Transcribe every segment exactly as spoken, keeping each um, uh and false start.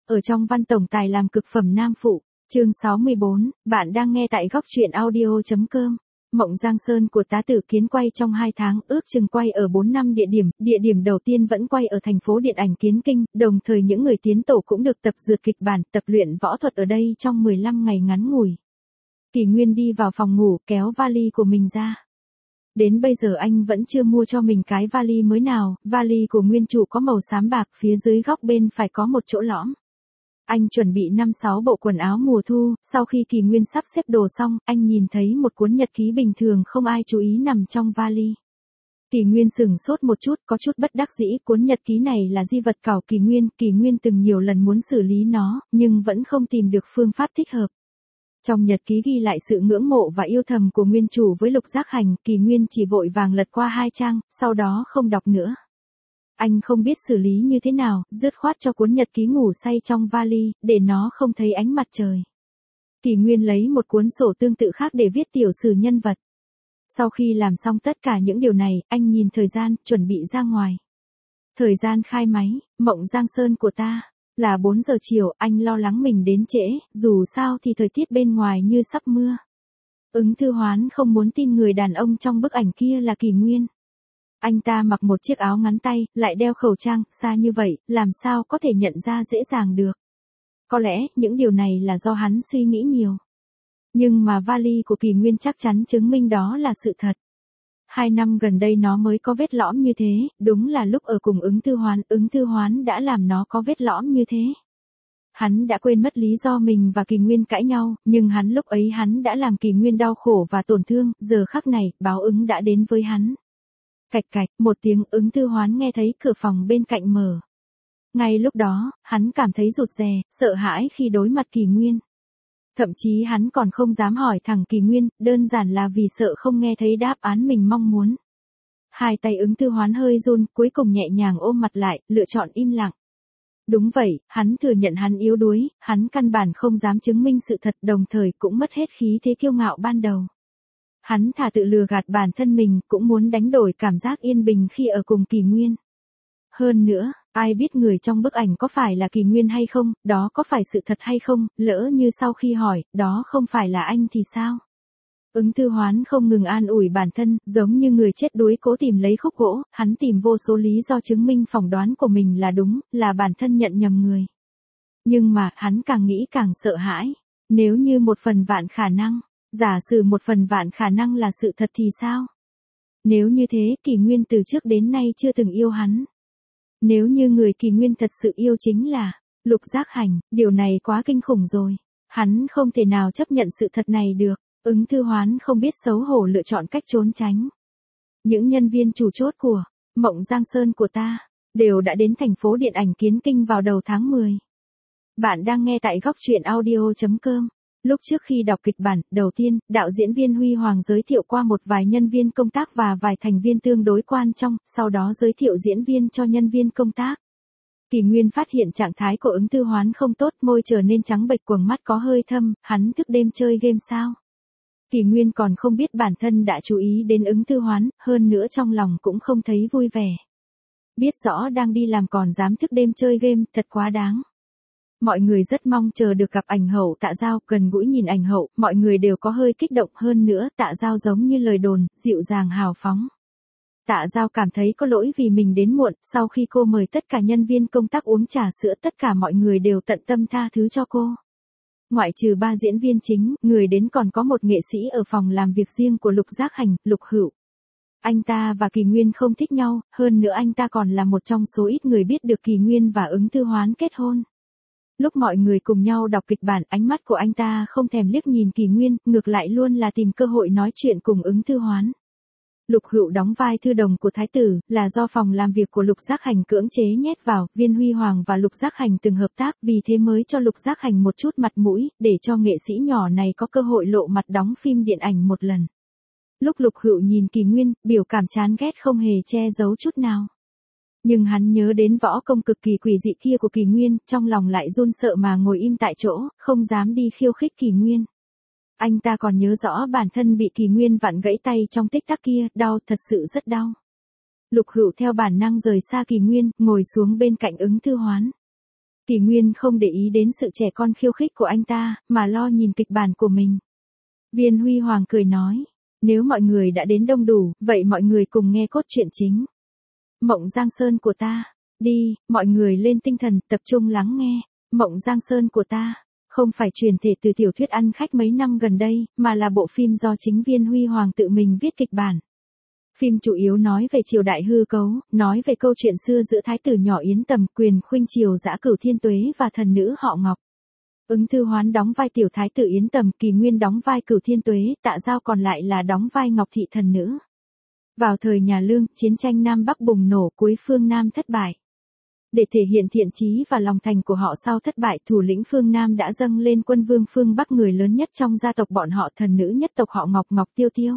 ở trong văn tổng tài làm cực phẩm nam phụ. Chương sáu mươi bốn, bạn đang nghe tại góc truyện audio chấm com. Mộng Giang Sơn của Tá Tử Kiến quay trong hai tháng, ước chừng quay ở bốn năm địa điểm, địa điểm đầu tiên vẫn quay ở thành phố điện ảnh Kiến Kinh, đồng thời những người tiến tổ cũng được tập dượt kịch bản, tập luyện võ thuật ở đây trong mười lăm ngày ngắn ngủi. Kỳ Nguyên đi vào phòng ngủ, kéo vali của mình ra. Đến bây giờ anh vẫn chưa mua cho mình cái vali mới nào, vali của nguyên chủ có màu xám bạc, phía dưới góc bên phải có một chỗ lõm. Anh chuẩn bị năm sáu bộ quần áo mùa thu, sau khi Kỳ Nguyên sắp xếp đồ xong, anh nhìn thấy một cuốn nhật ký bình thường không ai chú ý nằm trong vali. Kỳ Nguyên sửng sốt một chút, có chút bất đắc dĩ, cuốn nhật ký này là di vật cảo Kỳ Nguyên, Kỳ Nguyên từng nhiều lần muốn xử lý nó, nhưng vẫn không tìm được phương pháp thích hợp. Trong nhật ký ghi lại sự ngưỡng mộ và yêu thầm của nguyên chủ với Lục Giác Hành, Kỳ Nguyên chỉ vội vàng lật qua hai trang, sau đó không đọc nữa. Anh không biết xử lý như thế nào, dứt khoát cho cuốn nhật ký ngủ say trong vali, để nó không thấy ánh mặt trời. Kỳ Nguyên lấy một cuốn sổ tương tự khác để viết tiểu sử nhân vật. Sau khi làm xong tất cả những điều này, anh nhìn thời gian, chuẩn bị ra ngoài. Thời gian khai máy, Mộng Giang Sơn của ta. Là bốn giờ chiều, anh lo lắng mình đến trễ, dù sao thì thời tiết bên ngoài như sắp mưa. Ứng Thư Hoán không muốn tin người đàn ông trong bức ảnh kia là Kỳ Nguyên. Anh ta mặc một chiếc áo ngắn tay, lại đeo khẩu trang, xa như vậy, làm sao có thể nhận ra dễ dàng được. Có lẽ, những điều này là do hắn suy nghĩ nhiều. Nhưng mà vali của Kỳ Nguyên chắc chắn chứng minh đó là sự thật. Hai năm gần đây nó mới có vết lõm như thế, đúng là lúc ở cùng Ứng Thư Hoán, Ứng Thư Hoán đã làm nó có vết lõm như thế. Hắn đã quên mất lý do mình và Kỳ Nguyên cãi nhau, nhưng hắn lúc ấy hắn đã làm Kỳ Nguyên đau khổ và tổn thương, giờ khắc này, báo ứng đã đến với hắn. Cạch cạch, một tiếng, Ứng Thư Hoán nghe thấy cửa phòng bên cạnh mở. Ngay lúc đó, hắn cảm thấy rụt rè, sợ hãi khi đối mặt Kỳ Nguyên. Thậm chí hắn còn không dám hỏi thẳng Kỳ Nguyên, đơn giản là vì sợ không nghe thấy đáp án mình mong muốn. Hai tay Ứng Thư Hoán hơi run, cuối cùng nhẹ nhàng ôm mặt lại, lựa chọn im lặng. Đúng vậy, hắn thừa nhận hắn yếu đuối, hắn căn bản không dám chứng minh sự thật, đồng thời cũng mất hết khí thế kiêu ngạo ban đầu. Hắn thà tự lừa gạt bản thân mình, cũng muốn đánh đổi cảm giác yên bình khi ở cùng Kỳ Nguyên. Hơn nữa, ai biết người trong bức ảnh có phải là Kỳ Nguyên hay không, đó có phải sự thật hay không, lỡ như sau khi hỏi, đó không phải là anh thì sao? Ứng Thư Hoán không ngừng an ủi bản thân, giống như người chết đuối cố tìm lấy khúc gỗ, hắn tìm vô số lý do chứng minh phỏng đoán của mình là đúng, là bản thân nhận nhầm người. Nhưng mà, hắn càng nghĩ càng sợ hãi. Nếu như một phần vạn khả năng, giả sử một phần vạn khả năng là sự thật thì sao? Nếu như thế, Kỳ Nguyên từ trước đến nay chưa từng yêu hắn. Nếu như người Kỳ Nguyên thật sự yêu chính là Lục Giác Hành, điều này quá kinh khủng rồi. Hắn không thể nào chấp nhận sự thật này được. Ứng Thư Hoán không biết xấu hổ lựa chọn cách trốn tránh. Những nhân viên chủ chốt của Mộng Giang Sơn của ta đều đã đến thành phố điện ảnh Kiến Kinh vào đầu tháng mười. Bạn đang nghe tại góc truyện audio chấm com. Lúc trước khi đọc kịch bản, đầu tiên, đạo diễn viên Huy Hoàng giới thiệu qua một vài nhân viên công tác và vài thành viên tương đối quan trọng, sau đó giới thiệu diễn viên cho nhân viên công tác. Kỳ Nguyên phát hiện trạng thái của Ứng Thư Hoán không tốt, môi trở nên trắng bệch, quầng mắt có hơi thâm, hắn thức đêm chơi game sao? Kỳ Nguyên còn không biết bản thân đã chú ý đến Ứng Thư Hoán, hơn nữa trong lòng cũng không thấy vui vẻ. Biết rõ đang đi làm còn dám thức đêm chơi game, thật quá đáng. Mọi người rất mong chờ được gặp ảnh hậu Tạ Giao, gần gũi nhìn ảnh hậu, mọi người đều có hơi kích động, hơn nữa Tạ Giao giống như lời đồn, dịu dàng hào phóng. Tạ Giao cảm thấy có lỗi vì mình đến muộn, sau khi cô mời tất cả nhân viên công tác uống trà sữa, tất cả mọi người đều tận tâm tha thứ cho cô. Ngoại trừ ba diễn viên chính, người đến còn có một nghệ sĩ ở phòng làm việc riêng của Lục Giác Hành, Lục Hữu. Anh ta và Kỳ Nguyên không thích nhau, hơn nữa anh ta còn là một trong số ít người biết được Kỳ Nguyên và Ứng Thư Hoán kết hôn. Lúc mọi người cùng nhau đọc kịch bản, ánh mắt của anh ta không thèm liếc nhìn Kỳ Nguyên, ngược lại luôn là tìm cơ hội nói chuyện cùng Ứng Thư Hoán. Lục Hữu đóng vai thư đồng của thái tử, là do phòng làm việc của Lục Giác Hành cưỡng chế nhét vào, viên Huy Hoàng và Lục Giác Hành từng hợp tác, vì thế mới cho Lục Giác Hành một chút mặt mũi, để cho nghệ sĩ nhỏ này có cơ hội lộ mặt đóng phim điện ảnh một lần. Lúc Lục Hữu nhìn Kỳ Nguyên, biểu cảm chán ghét không hề che giấu chút nào. Nhưng hắn nhớ đến võ công cực kỳ quỷ dị kia của Kỳ Nguyên, trong lòng lại run sợ mà ngồi im tại chỗ, không dám đi khiêu khích Kỳ Nguyên. Anh ta còn nhớ rõ bản thân bị Kỳ Nguyên vặn gãy tay trong tích tắc kia, đau, thật sự rất đau. Lục Hữu theo bản năng rời xa Kỳ Nguyên, ngồi xuống bên cạnh Ứng Thư Hoán. Kỳ Nguyên không để ý đến sự trẻ con khiêu khích của anh ta, mà lo nhìn kịch bản của mình. Viên Huy Hoàng cười nói, nếu mọi người đã đến đông đủ, vậy mọi người cùng nghe cốt truyện chính. Mộng Giang Sơn của ta. Đi, mọi người lên tinh thần, tập trung lắng nghe. Mộng Giang Sơn của ta, không phải truyền thể từ tiểu thuyết ăn khách mấy năm gần đây, mà là bộ phim do chính Viên Huy Hoàng tự mình viết kịch bản. Phim chủ yếu nói về triều đại hư cấu, nói về câu chuyện xưa giữa thái tử nhỏ Yến Tầm, quyền khuynh triều dã Cửu Thiên Tuế và thần nữ họ Ngọc. Ứng Thư Hoán đóng vai tiểu thái tử Yến Tầm, Kỳ Nguyên đóng vai Cửu Thiên Tuế, Tạ Giao còn lại là đóng vai Ngọc Thị thần nữ. Vào thời nhà Lương, chiến tranh Nam Bắc bùng nổ, cuối phương Nam thất bại. Để thể hiện thiện chí và lòng thành của họ sau thất bại, thủ lĩnh phương Nam đã dâng lên quân vương phương Bắc, người lớn nhất trong gia tộc bọn họ, thần nữ nhất tộc họ Ngọc, Ngọc Tiêu Tiêu.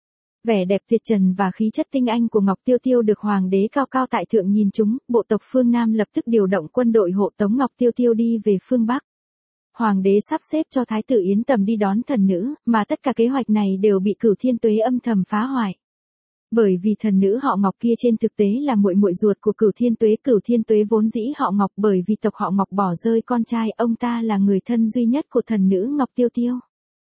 Vẻ đẹp tuyệt trần và khí chất tinh anh của Ngọc Tiêu Tiêu được hoàng đế cao cao tại thượng nhìn trúng, bộ tộc phương Nam lập tức điều động quân đội hộ tống Ngọc Tiêu Tiêu đi về phương Bắc. Hoàng đế sắp xếp cho thái tử Yến Tầm đi đón thần nữ, mà tất cả kế hoạch này đều bị Cửu Thiên Tuế âm thầm phá hoại. Bởi vì thần nữ họ Ngọc kia trên thực tế là muội muội ruột của Cửu Thiên Tuế, Cửu Thiên Tuế vốn dĩ họ Ngọc, bởi vì tộc họ Ngọc bỏ rơi con trai, ông ta là người thân duy nhất của thần nữ Ngọc Tiêu Tiêu.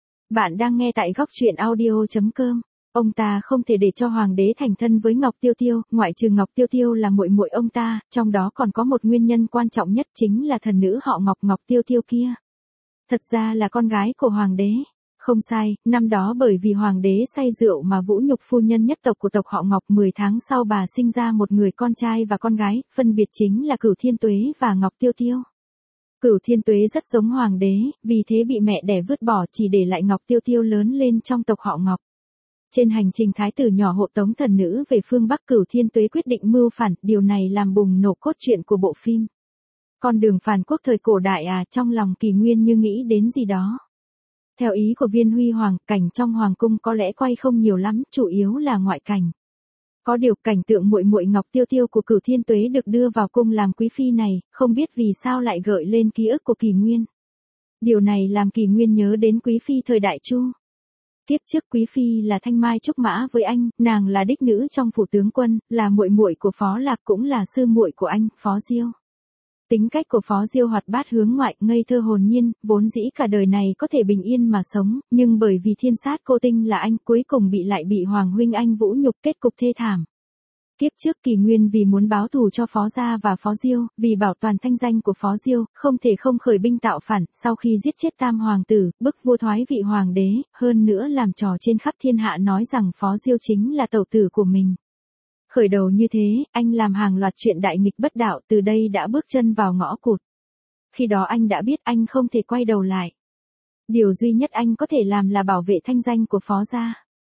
Bạn đang nghe tại góc truyện audio chấm com. Ông ta không thể để cho hoàng đế thành thân với Ngọc Tiêu Tiêu, ngoại trừ Ngọc Tiêu Tiêu là muội muội ông ta, trong đó còn có một nguyên nhân quan trọng nhất, chính là thần nữ họ Ngọc, Ngọc Tiêu Tiêu kia. Thật ra là con gái của hoàng đế. Không sai, năm đó bởi vì hoàng đế say rượu mà vũ nhục phu nhân nhất tộc của tộc họ Ngọc, mười tháng sau bà sinh ra một người con trai và con gái, phân biệt chính là Cửu Thiên Tuế và Ngọc Tiêu Tiêu. Cửu Thiên Tuế rất giống hoàng đế, vì thế bị mẹ đẻ vứt bỏ, chỉ để lại Ngọc Tiêu Tiêu lớn lên trong tộc họ Ngọc. Trên hành trình thái tử nhỏ hộ tống thần nữ về phương Bắc, Cửu Thiên Tuế quyết định mưu phản, điều này làm bùng nổ cốt truyện của bộ phim. Con đường phản quốc thời cổ đại à, trong lòng Kỳ Nguyên như nghĩ đến gì đó. Theo ý của Viên Huy Hoàng, cảnh trong hoàng cung có lẽ quay không nhiều lắm, chủ yếu là ngoại cảnh. Có điều cảnh tượng muội muội Ngọc Tiêu Tiêu của Cửu Thiên Tuế được đưa vào cung làm quý phi này, không biết vì sao lại gợi lên ký ức của Kỳ Nguyên. Điều này làm Kỳ Nguyên nhớ đến quý phi thời đại Chu. Kiếp trước quý phi là Thanh Mai Trúc Mã với anh, nàng là đích nữ trong phủ tướng quân, là muội muội của Phó Lạc, cũng là sư muội của anh, Phó Diêu. Tính cách của Phó Diêu hoạt bát hướng ngoại, ngây thơ hồn nhiên, vốn dĩ cả đời này có thể bình yên mà sống, nhưng bởi vì thiên sát cô tinh là anh, cuối cùng bị lại bị Hoàng huynh anh vũ nhục, kết cục thê thảm. Kiếp trước Kỳ Nguyên vì muốn báo thù cho Phó gia và Phó Diêu, vì bảo toàn thanh danh của Phó Diêu, không thể không khởi binh tạo phản, sau khi giết chết tam hoàng tử, bức vua thoái vị hoàng đế, hơn nữa làm trò trên khắp thiên hạ nói rằng Phó Diêu chính là tẩu tử của mình. Khởi đầu như thế, anh làm hàng loạt chuyện đại nghịch bất đạo, từ đây đã bước chân vào ngõ cụt. Khi đó anh đã biết anh không thể quay đầu lại. Điều duy nhất anh có thể làm là bảo vệ thanh danh của Phó gia.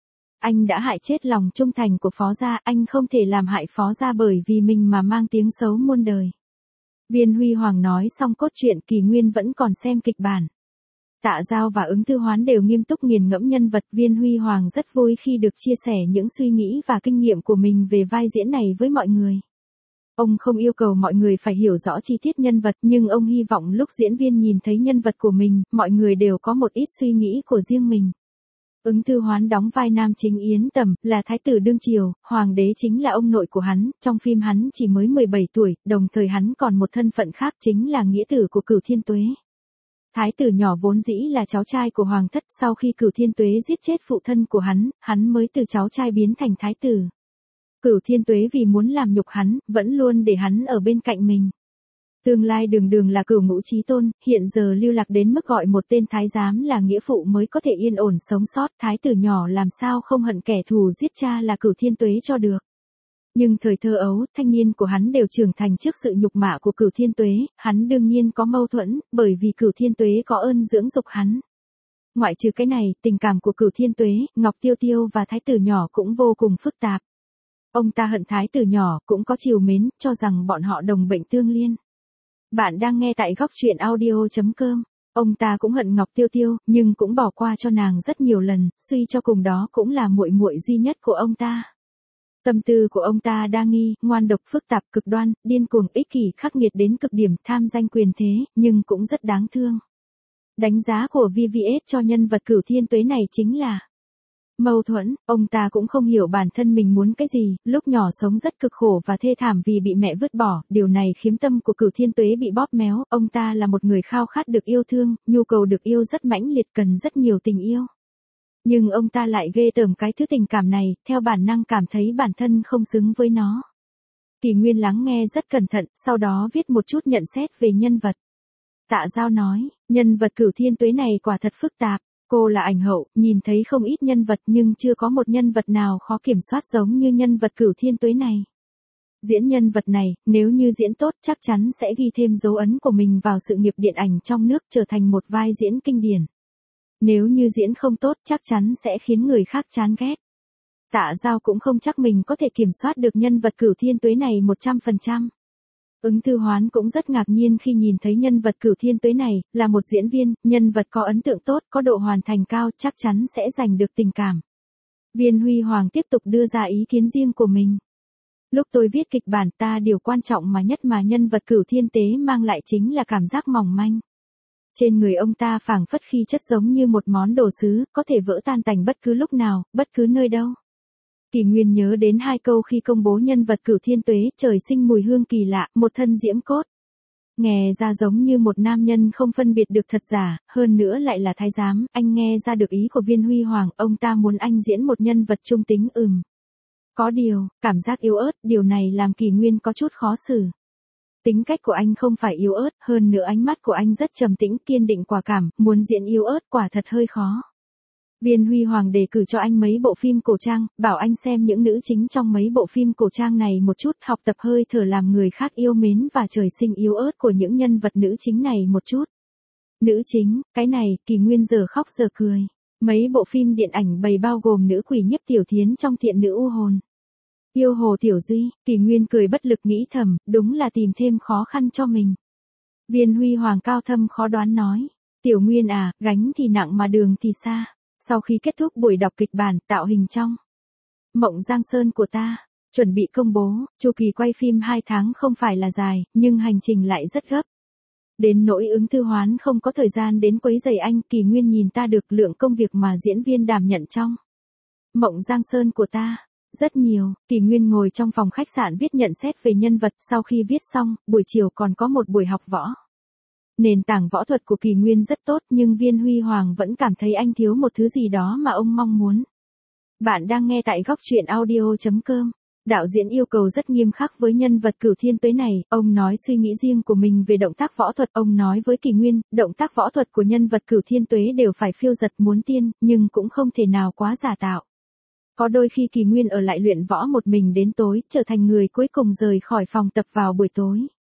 Anh đã hại chết lòng trung thành của Phó gia, anh không thể làm hại Phó gia bởi vì mình mà mang tiếng xấu muôn đời. Viên Huy Hoàng nói xong cốt truyện, Kỳ Nguyên vẫn còn xem kịch bản. Tạ Giao và Ứng Thư Hoán đều nghiêm túc nghiền ngẫm nhân vật. Viên Huy Hoàng rất vui khi được chia sẻ những suy nghĩ và kinh nghiệm của mình về vai diễn này với mọi người. Ông không yêu cầu mọi người phải hiểu rõ chi tiết nhân vật, nhưng ông hy vọng lúc diễn viên nhìn thấy nhân vật của mình, mọi người đều có một ít suy nghĩ của riêng mình. Ứng Thư Hoán đóng vai nam chính Yến Tầm, là thái tử đương triều, hoàng đế chính là ông nội của hắn, trong phim hắn chỉ mới mười bảy tuổi, đồng thời hắn còn một thân phận khác, chính là nghĩa tử của Cửu Thiên Tuế. Thái tử nhỏ vốn dĩ là cháu trai của hoàng thất, sau khi Cửu Thiên Tuế giết chết phụ thân của hắn, hắn mới từ cháu trai biến thành thái tử. Cửu Thiên Tuế vì muốn làm nhục hắn, vẫn luôn để hắn ở bên cạnh mình. Tương lai đường đường là Cửu Ngũ Chí Tôn, hiện giờ lưu lạc đến mức gọi một tên thái giám là nghĩa phụ mới có thể yên ổn sống sót, thái tử nhỏ làm sao không hận kẻ thù giết cha là Cửu Thiên Tuế cho được. Nhưng thời thơ ấu, thanh niên của hắn đều trưởng thành trước sự nhục mạ của Cửu Thiên Tuế, hắn đương nhiên có mâu thuẫn, bởi vì Cửu Thiên Tuế có ơn dưỡng dục hắn. Ngoại trừ cái này, tình cảm của Cửu Thiên Tuế, Ngọc Tiêu Tiêu và thái tử nhỏ cũng vô cùng phức tạp. Ông ta hận thái tử nhỏ, cũng có trìu mến, cho rằng bọn họ đồng bệnh tương liên. Bạn đang nghe tại góc truyện audio chấm com. Ông ta cũng hận Ngọc Tiêu Tiêu, nhưng cũng bỏ qua cho nàng rất nhiều lần, suy cho cùng đó cũng là muội muội duy nhất của ông ta. Tâm tư của ông ta đa nghi, ngoan độc, phức tạp, cực đoan, điên cuồng, ích kỷ, khắc nghiệt đến cực điểm, tham danh quyền thế, nhưng cũng rất đáng thương. Đánh giá của vê vê ét cho nhân vật Cửu Thiên Tuế này chính là mâu thuẫn, ông ta cũng không hiểu bản thân mình muốn cái gì, lúc nhỏ sống rất cực khổ và thê thảm vì bị mẹ vứt bỏ, điều này khiến tâm của Cửu Thiên Tuế bị bóp méo, ông ta là một người khao khát được yêu thương, nhu cầu được yêu rất mãnh liệt, cần rất nhiều tình yêu. Nhưng ông ta lại ghê tởm cái thứ tình cảm này, theo bản năng cảm thấy bản thân không xứng với nó. Kỳ Nguyên lắng nghe rất cẩn thận, sau đó viết một chút nhận xét về nhân vật. Tạ Giao nói, nhân vật Cửu Thiên Tuế này quả thật phức tạp. Cô là ảnh hậu, nhìn thấy không ít nhân vật nhưng chưa có một nhân vật nào khó kiểm soát giống như nhân vật Cửu Thiên Tuế này. Diễn nhân vật này, nếu như diễn tốt chắc chắn sẽ ghi thêm dấu ấn của mình vào sự nghiệp điện ảnh trong nước, trở thành một vai diễn kinh điển. Nếu như diễn không tốt chắc chắn sẽ khiến người khác chán ghét. Tạ Giao cũng không chắc mình có thể kiểm soát được nhân vật Cửu Thiên Tuế này một trăm phần trăm. Ứng Thư Hoán cũng rất ngạc nhiên khi nhìn thấy nhân vật Cửu Thiên Tuế này, là một diễn viên, nhân vật có ấn tượng tốt, có độ hoàn thành cao, chắc chắn sẽ giành được tình cảm. Viên Huy Hoàng tiếp tục đưa ra ý kiến riêng của mình. Lúc tôi viết kịch bản ta điều quan trọng mà nhất mà nhân vật Cửu Thiên Tuế mang lại chính là cảm giác mỏng manh. Trên người ông ta phảng phất khí chất giống như một món đồ sứ, có thể vỡ tan tành bất cứ lúc nào, bất cứ nơi đâu. Kỳ Nguyên nhớ đến hai câu khi công bố nhân vật Cửu Thiên Tuế, trời sinh mùi hương kỳ lạ, một thân diễm cốt. Nghe ra giống như một nam nhân không phân biệt được thật giả, hơn nữa lại là thái giám, anh nghe ra được ý của Viên Huy Hoàng, ông ta muốn anh diễn một nhân vật trung tính ừm. Có điều, cảm giác yếu ớt, điều này làm Kỳ Nguyên có chút khó xử. Tính cách của anh không phải yếu ớt, hơn nữa ánh mắt của anh rất trầm tĩnh, kiên định quả cảm, muốn diễn yếu ớt quả thật hơi khó. Viên Huy Hoàng đề cử cho anh mấy bộ phim cổ trang, bảo anh xem những nữ chính trong mấy bộ phim cổ trang này một chút, học tập hơi thở làm người khác yêu mến và trời sinh yếu ớt của những nhân vật nữ chính này một chút. Nữ chính, cái này, Kỳ Nguyên giờ khóc giờ cười. Mấy bộ phim điện ảnh bày bao gồm Nữ Quỷ Nhiếp Tiểu Thiến trong Thiện Nữ U Hồn, Yêu Hồ Tiểu Duy, Kỳ Nguyên cười bất lực nghĩ thầm, đúng là tìm thêm khó khăn cho mình. Viên Huy Hoàng cao thâm khó đoán nói, Tiểu Nguyên à, gánh thì nặng mà đường thì xa. Sau khi kết thúc buổi đọc kịch bản, tạo hình trong Mộng Giang Sơn của ta, chuẩn bị công bố, chu kỳ quay phim hai tháng không phải là dài, nhưng hành trình lại rất gấp. Đến nỗi Ứng Thư Hoán không có thời gian đến quấy rầy anh, Kỳ Nguyên nhìn ta được lượng công việc mà diễn viên đảm nhận trong Mộng Giang Sơn của ta. Rất nhiều, Kỳ Nguyên ngồi trong phòng khách sạn viết nhận xét về nhân vật, sau khi viết xong, buổi chiều còn có một buổi học võ. Nền tảng võ thuật của Kỳ Nguyên rất tốt nhưng Viên Huy Hoàng vẫn cảm thấy anh thiếu một thứ gì đó mà ông mong muốn. Bạn đang nghe tại góc truyện audio chấm com. Đạo diễn yêu cầu rất nghiêm khắc với nhân vật Cửu Thiên Tuế này, ông nói suy nghĩ riêng của mình về động tác võ thuật, ông nói với Kỳ Nguyên, động tác võ thuật của nhân vật Cửu Thiên Tuế đều phải phiêu dật muốn tiên, nhưng cũng không thể nào quá giả tạo. Có đôi khi Kỳ Nguyên ở lại luyện võ một mình đến tối, trở thành người cuối cùng rời khỏi phòng tập vào buổi tối.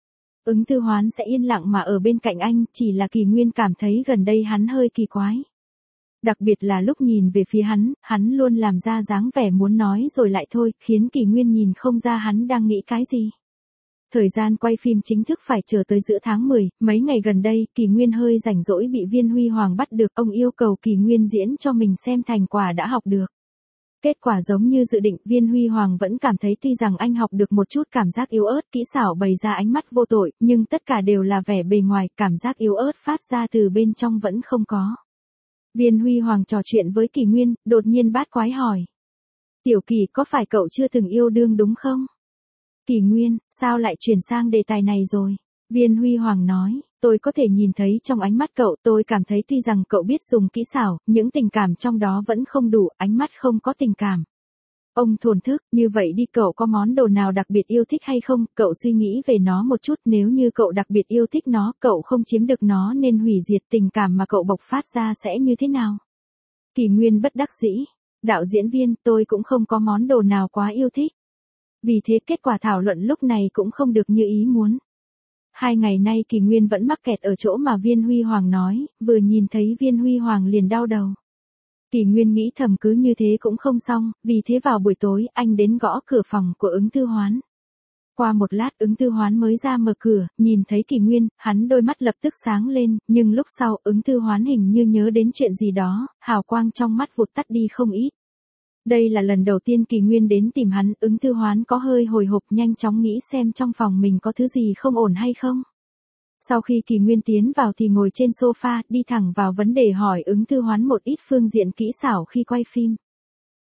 Ứng Thư Hoán sẽ yên lặng mà ở bên cạnh anh, chỉ là Kỳ Nguyên cảm thấy gần đây hắn hơi kỳ quái. Đặc biệt là lúc nhìn về phía hắn, hắn luôn làm ra dáng vẻ muốn nói rồi lại thôi, khiến Kỳ Nguyên nhìn không ra hắn đang nghĩ cái gì. Thời gian quay phim chính thức phải chờ tới giữa tháng mười, mấy ngày gần đây, Kỳ Nguyên hơi rảnh rỗi bị Viên Huy Hoàng bắt được, ông yêu cầu Kỳ Nguyên diễn cho mình xem thành quả đã học được. Kết quả giống như dự định, Viên Huy Hoàng vẫn cảm thấy tuy rằng anh học được một chút cảm giác yếu ớt, kỹ xảo bày ra ánh mắt vô tội, nhưng tất cả đều là vẻ bề ngoài, cảm giác yếu ớt phát ra từ bên trong vẫn không có. Viên Huy Hoàng trò chuyện với Kỳ Nguyên, đột nhiên bát quái hỏi. Tiểu Kỳ, có phải cậu chưa từng yêu đương đúng không? Kỳ Nguyên, sao lại chuyển sang đề tài này rồi? Viên Huy Hoàng nói, tôi có thể nhìn thấy trong ánh mắt cậu, tôi cảm thấy tuy rằng cậu biết dùng kỹ xảo, những tình cảm trong đó vẫn không đủ, ánh mắt không có tình cảm. Ông thổn thức, như vậy đi, cậu có món đồ nào đặc biệt yêu thích hay không, cậu suy nghĩ về nó một chút, nếu như cậu đặc biệt yêu thích nó, cậu không chiếm được nó nên hủy diệt, tình cảm mà cậu bộc phát ra sẽ như thế nào? Kỳ Nguyên bất đắc dĩ, đạo diễn Viên, tôi cũng không có món đồ nào quá yêu thích. Vì thế kết quả thảo luận lúc này cũng không được như ý muốn. Hai ngày nay Kỳ Nguyên vẫn mắc kẹt ở chỗ mà Viên Huy Hoàng nói, vừa nhìn thấy Viên Huy Hoàng liền đau đầu. Kỳ Nguyên nghĩ thầm cứ như thế cũng không xong, vì thế vào buổi tối anh đến gõ cửa phòng của Ứng Thư Hoán. Qua một lát Ứng Thư Hoán mới ra mở cửa, nhìn thấy Kỳ Nguyên, hắn đôi mắt lập tức sáng lên, nhưng lúc sau Ứng Thư Hoán hình như nhớ đến chuyện gì đó, hào quang trong mắt vụt tắt đi không ít. Đây là lần đầu tiên Kỳ Nguyên đến tìm hắn, Ứng Thư Hoán có hơi hồi hộp, nhanh chóng nghĩ xem trong phòng mình có thứ gì không ổn hay không. Sau khi Kỳ Nguyên tiến vào thì ngồi trên sofa, đi thẳng vào vấn đề hỏi Ứng Thư Hoán một ít phương diện kỹ xảo khi quay phim.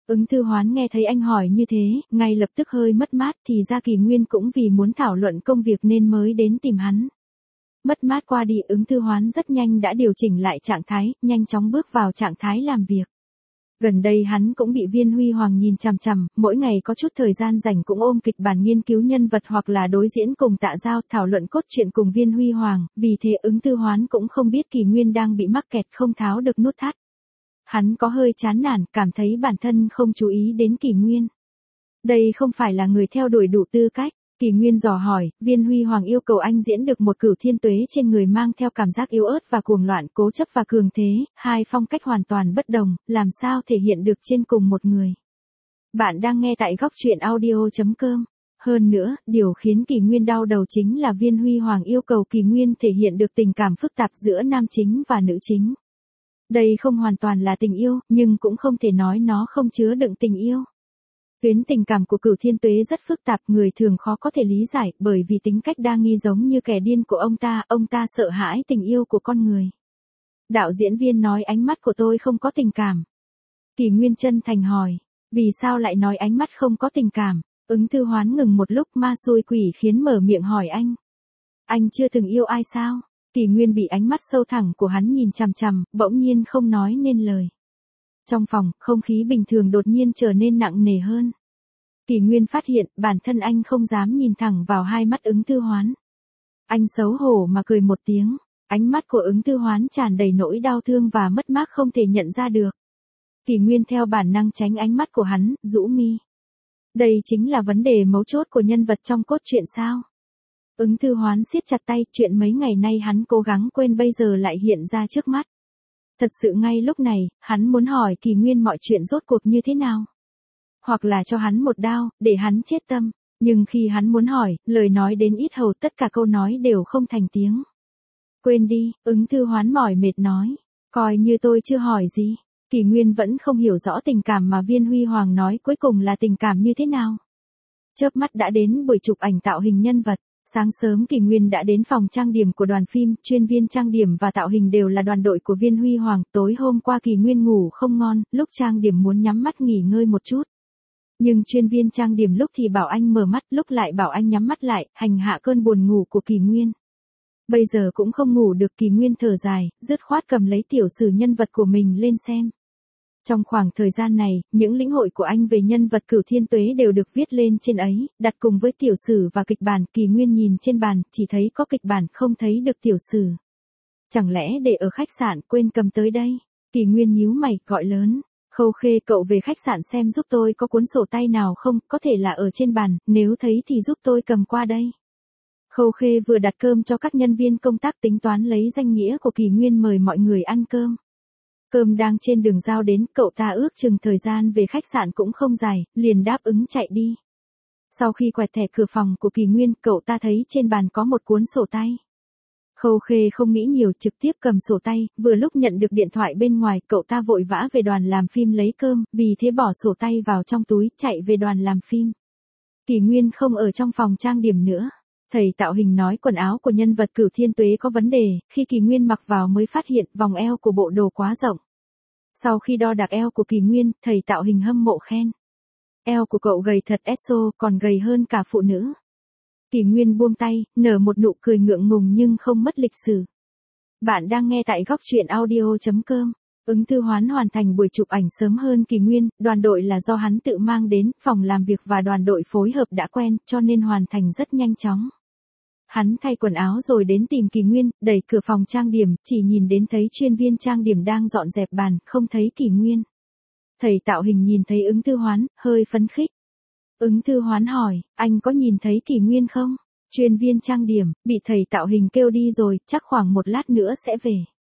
Ứng Thư Hoán nghe thấy anh hỏi như thế, ngay lập tức hơi mất mát, thì ra Kỳ Nguyên cũng vì muốn thảo luận công việc nên mới đến tìm hắn. Mất mát qua đi, Ứng Thư Hoán rất nhanh đã điều chỉnh lại trạng thái, nhanh chóng bước vào trạng thái làm việc. Gần đây hắn cũng bị Viên Huy Hoàng nhìn chằm chằm, mỗi ngày có chút thời gian rảnh cũng ôm kịch bản nghiên cứu nhân vật hoặc là đối diễn cùng Tạ Giao, thảo luận cốt truyện cùng Viên Huy Hoàng, vì thế Ứng Thư Hoán cũng không biết Kỳ Nguyên đang bị mắc kẹt không tháo được nút thắt. Hắn có hơi chán nản, cảm thấy bản thân không chú ý đến Kỳ Nguyên. Đây không phải là người theo đuổi đủ tư cách. Kỳ Nguyên dò hỏi, Viên Huy Hoàng yêu cầu anh diễn được một Cửu Thiên Tuế trên người mang theo cảm giác yếu ớt và cuồng loạn, cố chấp và cường thế, hai phong cách hoàn toàn bất đồng, làm sao thể hiện được trên cùng một người. Bạn đang nghe tại góc truyện audio chấm com. Hơn nữa, điều khiến Kỳ Nguyên đau đầu chính là Viên Huy Hoàng yêu cầu Kỳ Nguyên thể hiện được tình cảm phức tạp giữa nam chính và nữ chính. Đây không hoàn toàn là tình yêu, nhưng cũng không thể nói nó không chứa đựng tình yêu. Tuyến tình cảm của Cửu Thiên Tuế rất phức tạp, người thường khó có thể lý giải, bởi vì tính cách đa nghi giống như kẻ điên của ông ta, ông ta sợ hãi tình yêu của con người. Đạo diễn viên nói ánh mắt của tôi không có tình cảm. Kỳ Nguyên chân thành hỏi, vì sao lại nói ánh mắt không có tình cảm? Ứng Thư Hoán ngừng một lúc, ma xui quỷ khiến mở miệng hỏi anh. Anh chưa từng yêu ai sao? Kỳ Nguyên bị ánh mắt sâu thẳm của hắn nhìn chằm chằm, bỗng nhiên không nói nên lời. Trong phòng, không khí bình thường đột nhiên trở nên nặng nề hơn. Kỳ Nguyên phát hiện, bản thân anh không dám nhìn thẳng vào hai mắt Ứng Thư Hoán. Anh xấu hổ mà cười một tiếng, ánh mắt của Ứng Thư Hoán tràn đầy nỗi đau thương và mất mát không thể nhận ra được. Kỳ Nguyên theo bản năng tránh ánh mắt của hắn, rũ mi. Đây chính là vấn đề mấu chốt của nhân vật trong cốt truyện sao? Ứng Thư Hoán siết chặt tay, chuyện mấy ngày nay hắn cố gắng quên bây giờ lại hiện ra trước mắt. Thật sự ngay lúc này, hắn muốn hỏi Kỳ Nguyên mọi chuyện rốt cuộc như thế nào. Hoặc là cho hắn một đao, để hắn chết tâm. Nhưng khi hắn muốn hỏi, lời nói đến ít hầu tất cả câu nói đều không thành tiếng. Quên đi, Ứng Thư Hoán mỏi mệt nói. Coi như tôi chưa hỏi gì. Kỳ Nguyên vẫn không hiểu rõ tình cảm mà Viên Huy Hoàng nói cuối cùng là tình cảm như thế nào. Chớp mắt đã đến buổi chụp ảnh tạo hình nhân vật. Sáng sớm Kỳ Nguyên đã đến phòng trang điểm của đoàn phim, chuyên viên trang điểm và tạo hình đều là đoàn đội của Viên Huy Hoàng. Tối hôm qua Kỳ Nguyên ngủ không ngon, lúc trang điểm muốn nhắm mắt nghỉ ngơi một chút. Nhưng chuyên viên trang điểm lúc thì bảo anh mở mắt, lúc lại bảo anh nhắm mắt lại, hành hạ cơn buồn ngủ của Kỳ Nguyên. Bây giờ cũng không ngủ được, Kỳ Nguyên thở dài, dứt khoát cầm lấy tiểu sử nhân vật của mình lên xem. Trong khoảng thời gian này, những lĩnh hội của anh về nhân vật Cửu Thiên Tuế đều được viết lên trên ấy, đặt cùng với tiểu sử và kịch bản. Kỳ Nguyên nhìn trên bàn, chỉ thấy có kịch bản, không thấy được tiểu sử. Chẳng lẽ để ở khách sạn quên cầm tới đây? Kỳ Nguyên nhíu mày, gọi lớn. Khâu Khê, cậu về khách sạn xem giúp tôi có cuốn sổ tay nào không, có thể là ở trên bàn, nếu thấy thì giúp tôi cầm qua đây. Khâu Khê vừa đặt cơm cho các nhân viên công tác, tính toán lấy danh nghĩa của Kỳ Nguyên mời mọi người ăn cơm. Cơm đang trên đường giao đến, cậu ta ước chừng thời gian về khách sạn cũng không dài, liền đáp ứng chạy đi. Sau khi quẹt thẻ cửa phòng của Kỳ Nguyên, cậu ta thấy trên bàn có một cuốn sổ tay. Khâu Khê không nghĩ nhiều, trực tiếp cầm sổ tay, vừa lúc nhận được điện thoại bên ngoài, cậu ta vội vã về đoàn làm phim lấy cơm, vì thế bỏ sổ tay vào trong túi, chạy về đoàn làm phim. Kỳ Nguyên không ở trong phòng trang điểm nữa. Thầy tạo hình nói quần áo của nhân vật Cửu Thiên Tuế có vấn đề, khi Kỳ Nguyên mặc vào mới phát hiện vòng eo của bộ đồ quá rộng. Sau khi đo đạc eo của Kỳ Nguyên, thầy tạo hình hâm mộ khen. Eo của cậu gầy thật ét-xô, còn gầy hơn cả phụ nữ. Kỳ Nguyên buông tay, nở một nụ cười ngượng ngùng nhưng không mất lịch sử. Bạn đang nghe tại góc truyện audio chấm com. Ứng Thư Hoán hoàn thành buổi chụp ảnh sớm hơn Kỳ Nguyên, đoàn đội là do hắn tự mang đến, phòng làm việc và đoàn đội phối hợp đã quen, cho nên hoàn thành rất nhanh chóng. Hắn thay quần áo rồi đến tìm Kỳ Nguyên, đẩy cửa phòng trang điểm, chỉ nhìn đến thấy chuyên viên trang điểm đang dọn dẹp bàn, không thấy Kỳ Nguyên. Thầy tạo hình nhìn thấy Ứng Thư Hoán, hơi phấn khích. Ứng Thư Hoán hỏi, anh có nhìn thấy Kỳ Nguyên không? Chuyên viên trang điểm, bị thầy tạo hình kêu đi rồi, chắc khoảng một lát nữa sẽ về.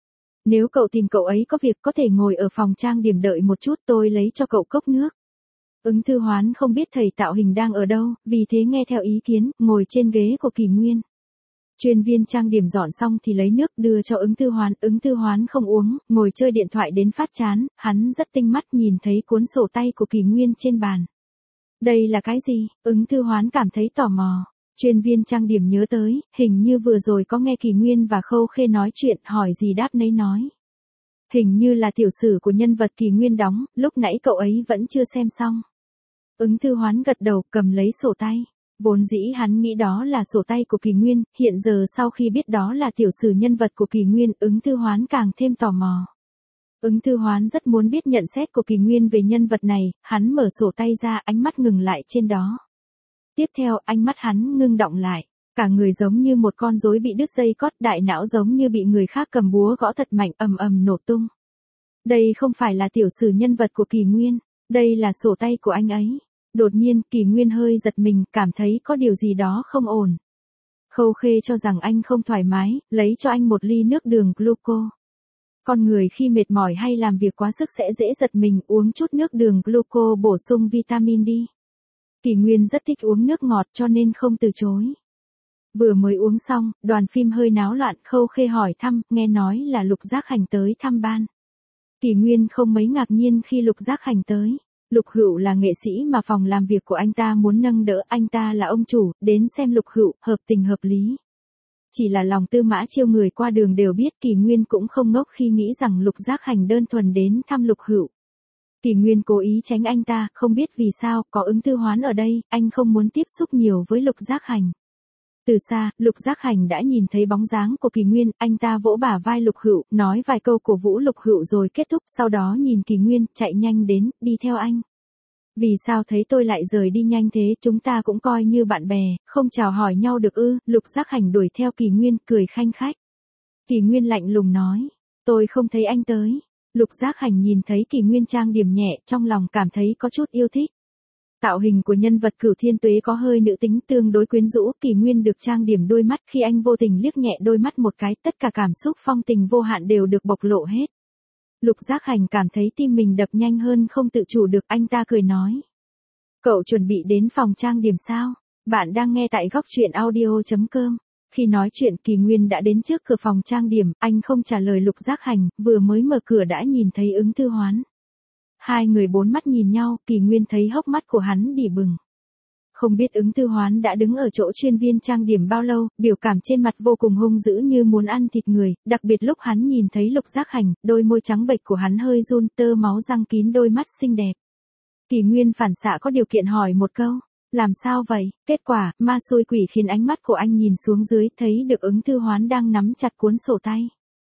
Nếu cậu tìm cậu ấy có việc có thể ngồi ở phòng trang điểm đợi một chút, tôi lấy cho cậu cốc nước. Ứng Thư Hoán không biết thầy tạo hình đang ở đâu, vì thế nghe theo ý kiến, ngồi trên ghế của Kỳ Nguyên. Chuyên viên trang điểm dọn xong thì lấy nước đưa cho Ứng Thư Hoán, Ứng Thư Hoán không uống, ngồi chơi điện thoại đến phát chán, hắn rất tinh mắt nhìn thấy cuốn sổ tay của Kỳ Nguyên trên bàn. Đây là cái gì? Ứng Thư Hoán cảm thấy tò mò. Chuyên viên trang điểm nhớ tới, hình như vừa rồi có nghe Kỳ Nguyên và Khâu Khê nói chuyện, hỏi gì đáp nấy nói. Hình như là tiểu sử của nhân vật Kỳ Nguyên đóng, lúc nãy cậu ấy vẫn chưa xem xong. Ứng Thư Hoán gật đầu, cầm lấy sổ tay. Vốn dĩ hắn nghĩ đó là sổ tay của Kỳ Nguyên, hiện giờ sau khi biết đó là tiểu sử nhân vật của Kỳ Nguyên, Ứng Thư Hoán càng thêm tò mò. Ứng Thư Hoán rất muốn biết nhận xét của Kỳ Nguyên về nhân vật này, hắn mở sổ tay ra, ánh mắt ngừng lại trên đó. Tiếp theo, ánh mắt hắn ngưng đọng lại, cả người giống như một con rối bị đứt dây cót, đại não giống như bị người khác cầm búa gõ thật mạnh, ầm ầm nổ tung. Đây không phải là tiểu sử nhân vật của Kỳ Nguyên, đây là sổ tay của anh ấy. Đột nhiên, Kỳ Nguyên hơi giật mình, cảm thấy có điều gì đó không ổn. Khâu Khê cho rằng anh không thoải mái, lấy cho anh một ly nước đường gluco. Con người khi mệt mỏi hay làm việc quá sức sẽ dễ giật mình, uống chút nước đường gluco bổ sung vitamin D. Kỳ Nguyên rất thích uống nước ngọt cho nên không từ chối. Vừa mới uống xong, đoàn phim hơi náo loạn, Khâu Khê hỏi thăm, nghe nói là Lục Giác Hành tới thăm ban. Kỳ Nguyên không mấy ngạc nhiên khi Lục Giác Hành tới. Lục Hữu là nghệ sĩ mà phòng làm việc của anh ta muốn nâng đỡ, anh ta là ông chủ, đến xem Lục Hữu, hợp tình hợp lý. Chỉ là lòng tư mã chiêu người qua đường đều biết, Kỳ Nguyên cũng không ngốc khi nghĩ rằng Lục Giác Hành đơn thuần đến thăm Lục Hữu. Kỳ Nguyên cố ý tránh anh ta, không biết vì sao, có Ứng Thư Hoán ở đây, anh không muốn tiếp xúc nhiều với Lục Giác Hành. Từ xa, Lục Giác Hành đã nhìn thấy bóng dáng của Kỳ Nguyên, anh ta vỗ bả vai Lục Hữu, nói vài câu cổ vũ Lục Hữu rồi kết thúc, sau đó nhìn Kỳ Nguyên, chạy nhanh đến, đi theo anh. Vì sao thấy tôi lại rời đi nhanh thế, chúng ta cũng coi như bạn bè, không chào hỏi nhau được ư? Lục Giác Hành đuổi theo Kỳ Nguyên, cười khanh khách. Kỳ Nguyên lạnh lùng nói, tôi không thấy anh tới. Lục Giác Hành nhìn thấy Kỳ Nguyên trang điểm nhẹ, trong lòng cảm thấy có chút yêu thích. Tạo hình của nhân vật Cửu Thiên Tuế có hơi nữ tính, tương đối quyến rũ, Kỳ Nguyên được trang điểm đôi mắt, khi anh vô tình liếc nhẹ đôi mắt một cái, tất cả cảm xúc phong tình vô hạn đều được bộc lộ hết. Lục Giác Hành cảm thấy tim mình đập nhanh hơn, không tự chủ được, anh ta cười nói. Cậu chuẩn bị đến phòng trang điểm sao? Bạn đang nghe tại góc truyện audio chấm com. Khi nói chuyện, Kỳ Nguyên đã đến trước cửa phòng trang điểm, anh không trả lời Lục Giác Hành, vừa mới mở cửa đã nhìn thấy Ứng Thư Hoán. Hai người bốn mắt nhìn nhau, Kỳ Nguyên thấy hốc mắt của hắn đỉ bừng. Không biết Ứng Thư Hoán đã đứng ở chỗ chuyên viên trang điểm bao lâu, biểu cảm trên mặt vô cùng hung dữ như muốn ăn thịt người, đặc biệt lúc hắn nhìn thấy Lục Giác Hành, đôi môi trắng bệch của hắn hơi run, tơ máu răng kín đôi mắt xinh đẹp. Kỳ Nguyên phản xạ có điều kiện hỏi một câu, làm sao vậy? Kết quả, ma xui quỷ khiến ánh mắt của anh nhìn xuống dưới, thấy được Ứng Thư Hoán đang nắm chặt cuốn sổ tay.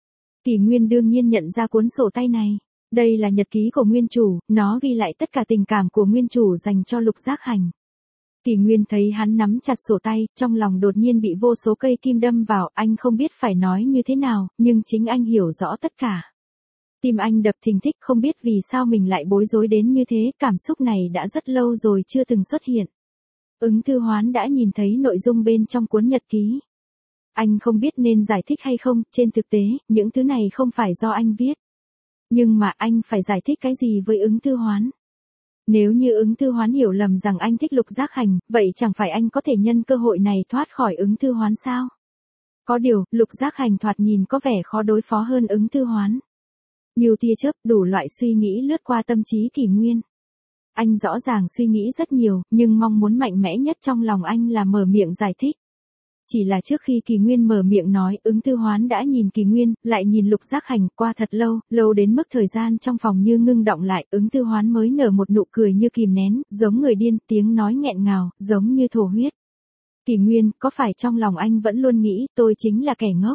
Kỳ Nguyên đương nhiên nhận ra cuốn sổ tay này. Đây là nhật ký của nguyên chủ, nó ghi lại tất cả tình cảm của nguyên chủ dành cho Lục Giác Hành. Kỳ Nguyên thấy hắn nắm chặt sổ tay, trong lòng đột nhiên bị vô số cây kim đâm vào, anh không biết phải nói như thế nào, nhưng chính anh hiểu rõ tất cả. Tim anh đập thình thịch, không biết vì sao mình lại bối rối đến như thế, cảm xúc này đã rất lâu rồi chưa từng xuất hiện. Ứng Thư Hoán đã nhìn thấy nội dung bên trong cuốn nhật ký. Anh không biết nên giải thích hay không, trên thực tế, những thứ này không phải do anh viết. Nhưng mà anh phải giải thích cái gì với Ứng Thư Hoán? Nếu như Ứng Thư Hoán hiểu lầm rằng anh thích Lục Giác Hành, vậy chẳng phải anh có thể nhân cơ hội này thoát khỏi Ứng Thư Hoán sao? Có điều, Lục Giác Hành thoạt nhìn có vẻ khó đối phó hơn Ứng Thư Hoán. Nhiều tia chớp, đủ loại suy nghĩ lướt qua tâm trí Kỳ Nguyên. Anh rõ ràng suy nghĩ rất nhiều, nhưng mong muốn mạnh mẽ nhất trong lòng anh là mở miệng giải thích. Chỉ là trước khi Kỳ Nguyên mở miệng nói, Ứng Thư Hoán đã nhìn Kỳ Nguyên, lại nhìn Lục Giác Hành, qua thật lâu, lâu đến mức thời gian trong phòng như ngưng động lại, Ứng Thư Hoán mới nở một nụ cười như kìm nén, giống người điên, tiếng nói nghẹn ngào, giống như thổ huyết. Kỳ Nguyên, có phải trong lòng anh vẫn luôn nghĩ, tôi chính là kẻ ngốc?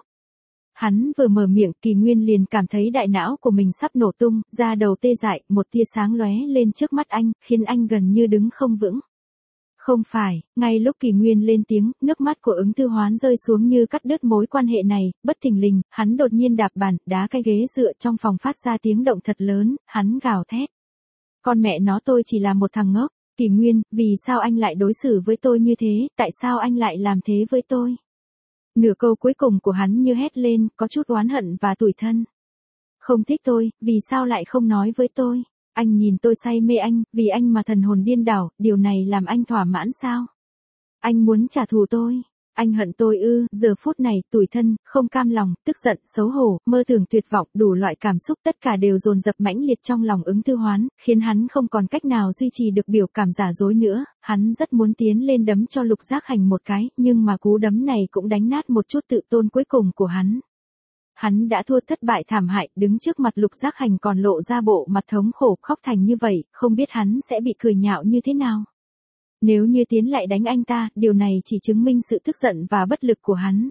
Hắn vừa mở miệng, Kỳ Nguyên liền cảm thấy đại não của mình sắp nổ tung, da đầu tê dại, một tia sáng lóe lên trước mắt anh, khiến anh gần như đứng không vững. Không phải, ngay lúc Kỳ Nguyên lên tiếng, nước mắt của Ứng Thư Hoán rơi xuống như cắt đứt mối quan hệ này, bất thình lình, hắn đột nhiên đạp bàn, đá cái ghế dựa trong phòng phát ra tiếng động thật lớn, hắn gào thét. Con mẹ nó, tôi chỉ là một thằng ngốc. Kỳ Nguyên, vì sao anh lại đối xử với tôi như thế, tại sao anh lại làm thế với tôi? Nửa câu cuối cùng của hắn như hét lên, có chút oán hận và tủi thân. Không thích tôi, vì sao lại không nói với tôi? Anh nhìn tôi say mê anh, vì anh mà thần hồn điên đảo, điều này làm anh thỏa mãn sao? Anh muốn trả thù tôi. Anh hận tôi ư? Giờ phút này, tủi thân, không cam lòng, tức giận, xấu hổ, mơ tưởng tuyệt vọng, đủ loại cảm xúc tất cả đều dồn dập mãnh liệt trong lòng Ứng Thư Hoán, khiến hắn không còn cách nào duy trì được biểu cảm giả dối nữa, hắn rất muốn tiến lên đấm cho Lục Giác Hành một cái, nhưng mà cú đấm này cũng đánh nát một chút tự tôn cuối cùng của hắn. Hắn đã thua thất bại thảm hại, đứng trước mặt Lục Giác Hành còn lộ ra bộ mặt thống khổ khóc thành như vậy, không biết hắn sẽ bị cười nhạo như thế nào. Nếu như tiến lại đánh anh ta, điều này chỉ chứng minh sự tức giận và bất lực của hắn.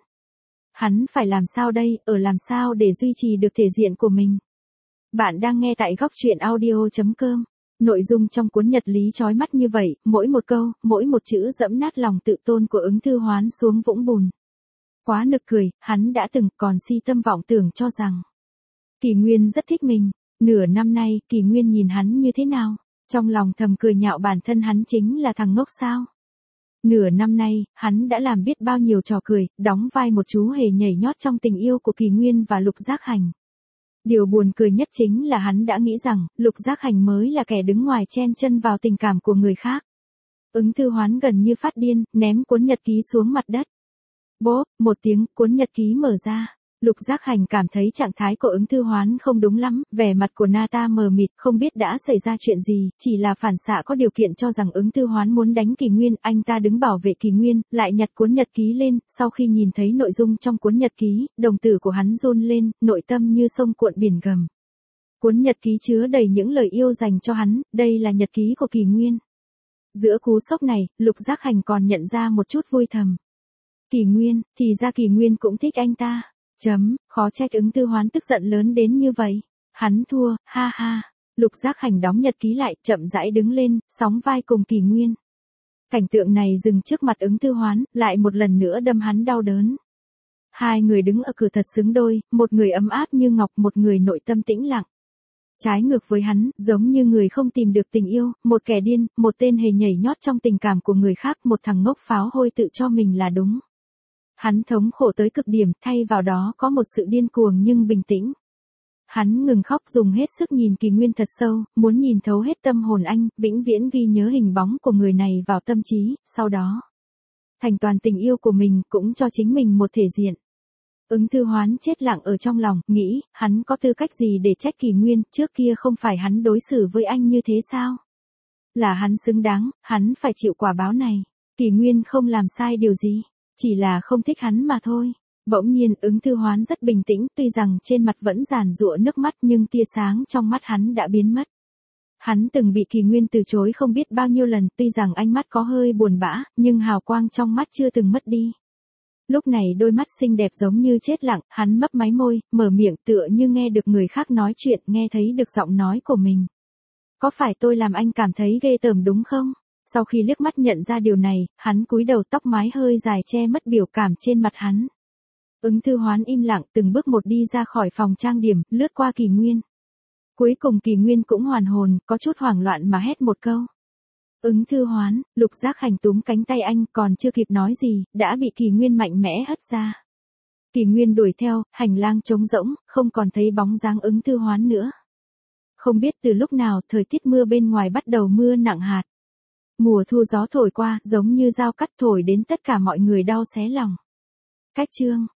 Hắn phải làm sao đây, ở làm sao để duy trì được thể diện của mình. Bạn đang nghe tại góc truyện audio chấm com. Nội dung trong cuốn nhật lý chói mắt như vậy, mỗi một câu, mỗi một chữ dẫm nát lòng tự tôn của Ứng Thư Hoán xuống vũng bùn. Quá nực cười, hắn đã từng còn si tâm vọng tưởng cho rằng Kỳ Nguyên rất thích mình. Nửa năm nay, Kỳ Nguyên nhìn hắn như thế nào? Trong lòng thầm cười nhạo bản thân hắn chính là thằng ngốc sao? Nửa năm nay, hắn đã làm biết bao nhiêu trò cười, đóng vai một chú hề nhảy nhót trong tình yêu của Kỳ Nguyên và Lục Giác Hành. Điều buồn cười nhất chính là hắn đã nghĩ rằng, Lục Giác Hành mới là kẻ đứng ngoài chen chân vào tình cảm của người khác. Ứng Thư Hoán gần như phát điên, ném cuốn nhật ký xuống mặt đất. Bốp, một tiếng, cuốn nhật ký mở ra. Lục Giác Hành cảm thấy trạng thái của Ứng Thư Hoán không đúng lắm, vẻ mặt của Nata mờ mịt, không biết đã xảy ra chuyện gì, chỉ là phản xạ có điều kiện cho rằng Ứng Thư Hoán muốn đánh Kỳ Nguyên, anh ta đứng bảo vệ Kỳ Nguyên, lại nhặt cuốn nhật ký lên, sau khi nhìn thấy nội dung trong cuốn nhật ký, đồng tử của hắn run lên, nội tâm như sông cuộn biển gầm. Cuốn nhật ký chứa đầy những lời yêu dành cho hắn, đây là nhật ký của Kỳ Nguyên. Giữa cú sốc này, Lục Giác Hành còn nhận ra một chút vui thầm. Kỳ Nguyên, thì ra Kỳ Nguyên cũng thích anh ta. Chấm, khó trách Ứng Thư Hoán tức giận lớn đến như vậy. Hắn thua, ha ha. Lục Giác Hành đóng nhật ký lại, chậm rãi đứng lên, sóng vai cùng Kỳ Nguyên. Cảnh tượng này dừng trước mặt Ứng Thư Hoán, lại một lần nữa đâm hắn đau đớn. Hai người đứng ở cửa thật xứng đôi, một người ấm áp như ngọc, một người nội tâm tĩnh lặng. Trái ngược với hắn, giống như người không tìm được tình yêu, một kẻ điên, một tên hề nhảy nhót trong tình cảm của người khác, một thằng ngốc pháo hôi tự cho mình là đúng. Hắn thống khổ tới cực điểm, thay vào đó có một sự điên cuồng nhưng bình tĩnh. Hắn ngừng khóc, dùng hết sức nhìn Kỳ Nguyên thật sâu, muốn nhìn thấu hết tâm hồn anh, vĩnh viễn ghi nhớ hình bóng của người này vào tâm trí, sau đó thành toàn tình yêu của mình, cũng cho chính mình một thể diện. Ứng Thư Hoán chết lặng ở trong lòng, nghĩ, hắn có tư cách gì để trách Kỳ Nguyên, trước kia không phải hắn đối xử với anh như thế sao? Là hắn xứng đáng, hắn phải chịu quả báo này. Kỳ Nguyên không làm sai điều gì. Chỉ là không thích hắn mà thôi. Bỗng nhiên Ứng Thư Hoán rất bình tĩnh, tuy rằng trên mặt vẫn giàn giụa nước mắt nhưng tia sáng trong mắt hắn đã biến mất. Hắn từng bị Kỳ Nguyên từ chối không biết bao nhiêu lần, tuy rằng ánh mắt có hơi buồn bã, nhưng hào quang trong mắt chưa từng mất đi. Lúc này đôi mắt xinh đẹp giống như chết lặng, hắn mấp máy môi, mở miệng tựa như nghe được người khác nói chuyện, nghe thấy được giọng nói của mình. Có phải tôi làm anh cảm thấy ghê tởm đúng không? Sau khi liếc mắt nhận ra điều này, hắn cúi đầu, tóc mái hơi dài che mất biểu cảm trên mặt hắn. Ứng Thư Hoán im lặng, từng bước một đi ra khỏi phòng trang điểm, lướt qua Kỳ Nguyên. Cuối cùng Kỳ Nguyên cũng hoàn hồn, có chút hoảng loạn mà hét một câu. Ứng Thư Hoán, Lục Giác Hành túm cánh tay anh, còn chưa kịp nói gì, đã bị Kỳ Nguyên mạnh mẽ hất ra. Kỳ Nguyên đuổi theo, hành lang trống rỗng, không còn thấy bóng dáng Ứng Thư Hoán nữa. Không biết từ lúc nào, thời tiết mưa bên ngoài bắt đầu mưa nặng hạt. Mùa thu gió thổi qua, giống như dao cắt thổi đến tất cả mọi người đau xé lòng. Cách chương